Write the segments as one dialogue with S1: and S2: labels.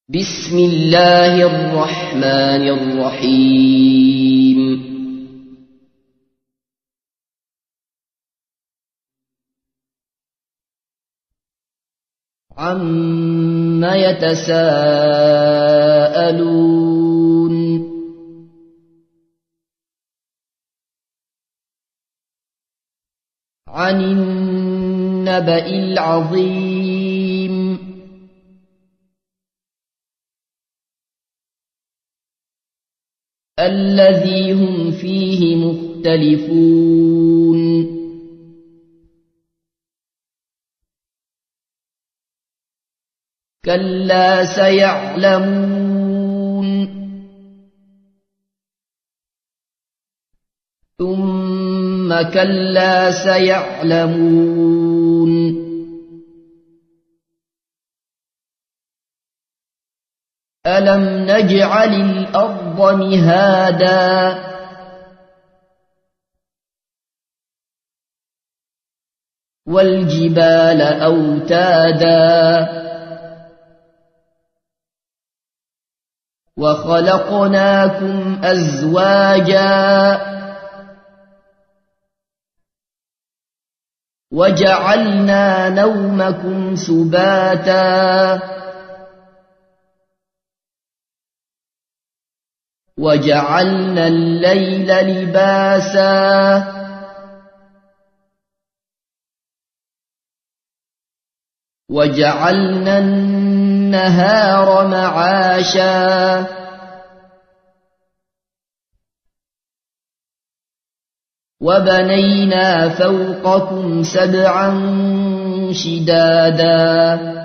S1: بسم الله الرحمن الرحيم عَمَّ يَتَسَاءَلُونَ عَنِ النَّبَإِ الْعَظِيمِ الَّذِي هُمْ فِيهِ مُخْتَلِفُونَ كَلَّا سَيَعْلَمُونَ ثُمَّ كَلَّا سَيَعْلَمُونَ أَلَمْ نَجْعَلِ الْأَرْضَ مِهَادًا وَالْجِبَالَ أَوْتَادًا وَخَلَقْنَاكُمْ أَزْوَاجًا وَجَعَلْنَا نَوْمَكُمْ سُبَاتًا وَجَعَلْنَا اللَّيْلَ لِبَاسًا وَجَعَلْنَا النَّهَارَ مَعَاشًا وَبَنَيْنَا فَوْقَكُمْ سَبْعًا شِدَادًا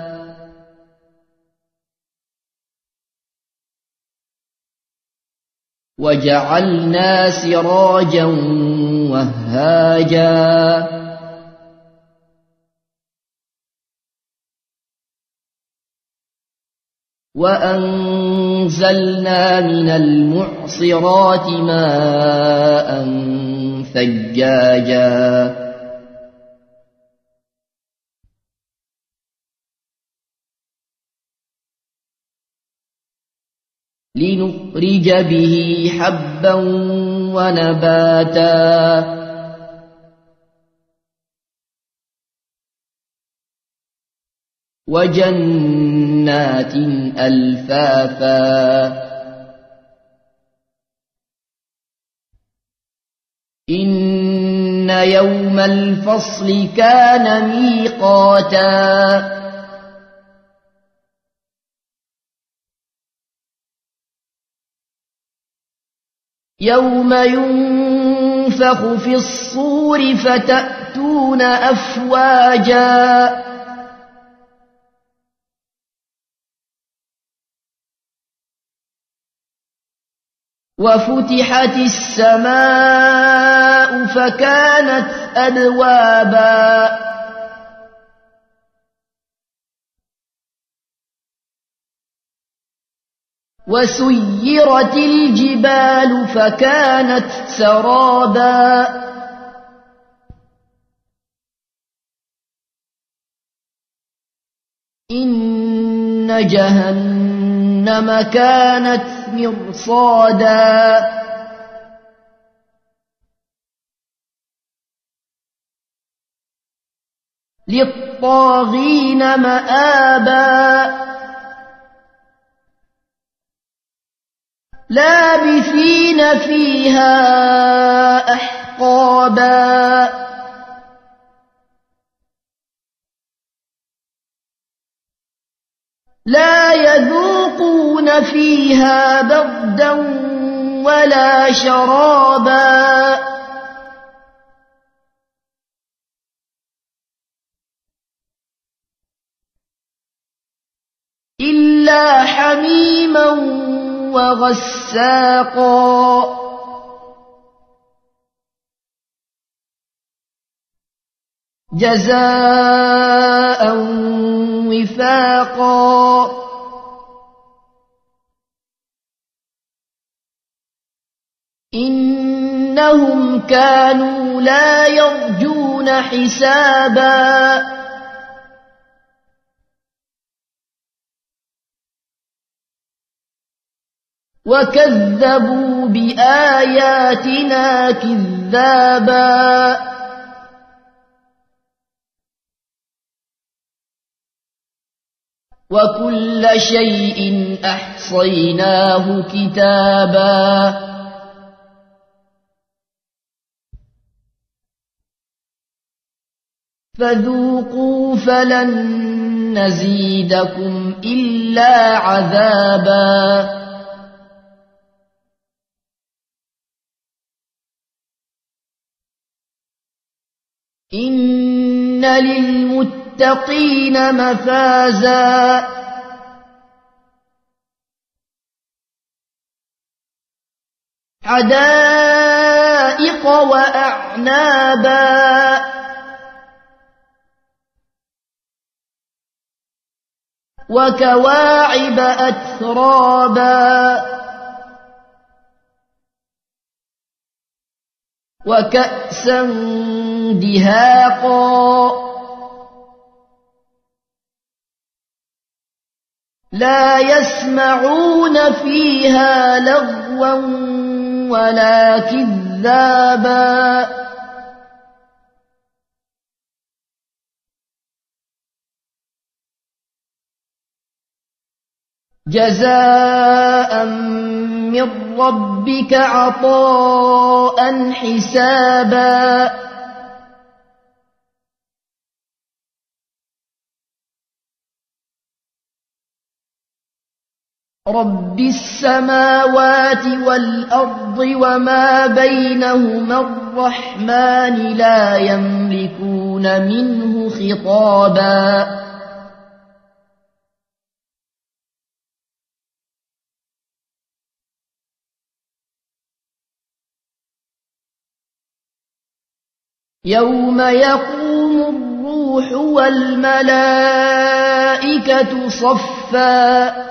S1: وَجَعَلْنَا سِرَاجًا وَهَّاجًا وَأَنزَلْنَا مِنَ الْمُعْصِرَاتِ مَاءً ثَجَّاجًا لِنُخْرِجَ بِهِ حَبًّا وَنَبَاتًا وَجَنَّاتٍ أَلْفَافًا إِنَّ يَوْمَ الْفَصْلِ كَانَ مِيقَاتًا يَوْمَ يُنفَخُ فِي الصُّورِ فَتَأْتُونَ أَفْوَاجًا وَفُتِحَتِ السَّمَاءُ فَكَانَتْ أَبْوَابًا وَسُيِّرَتِ الْجِبَالُ فَكَانَتْ سَرَابًا إِنَّ جَهَنَّمَ كَانَتْ مِرْصَادًا لِّلطَّاغِينَ مَآبًا لَابِثِينَ فِيهَا أَحْقَابًا لَا يَذُوقُونَ فِيهَا بَرْدًا وَلَا شَرَابًا إِلَّا حَمِيمًا وَغَسَّاقًا جَزَاءً وِفَاقًا إِنَّهُمْ كَانُوا لَا يَرْجُونَ حِسَابًا وكذبوا بآياتنا كذابا وكل شيء أحصيناه كتابا فذوقوا فلن نزيدكم إلا عذابا إن للمتقين مفازا حدائق وأعنابا وكواعب أترابا وكأسا دهاقا لا يسمعون فيها لغوا ولا كذابا جزاء من ربك عطاء حسابا رب السماوات والأرض وما بينهما الرحمن لا يملكون منه خطابا يوم يقوم الروح والملائكة صفا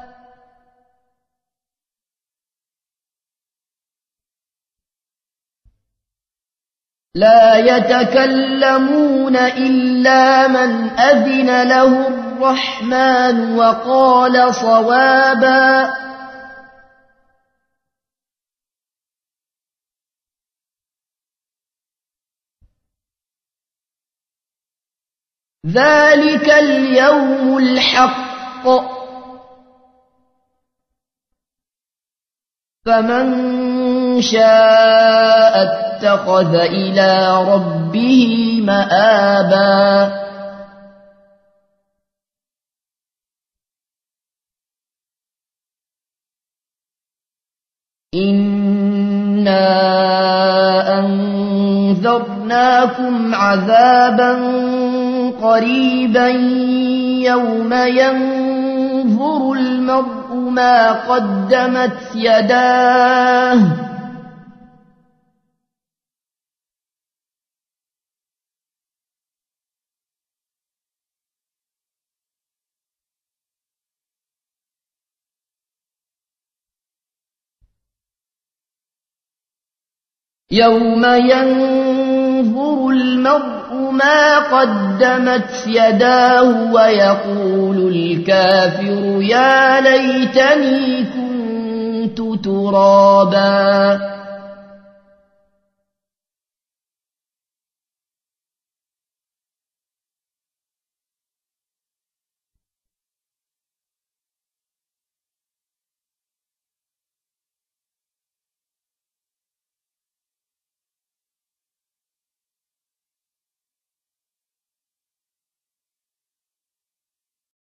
S1: لا يتكلمون إلا من أذن له الرحمن وقال صوابا ذلك اليوم الحق فمن شاء اتخذ إلى ربه مآبا إنا أنذرناكم عذابا قريبا يوم ينظر المرء ما قدمت يداه يوم ينظر المرء ما قدمت يداه ويقول الكافر يا ليتني كنت ترابا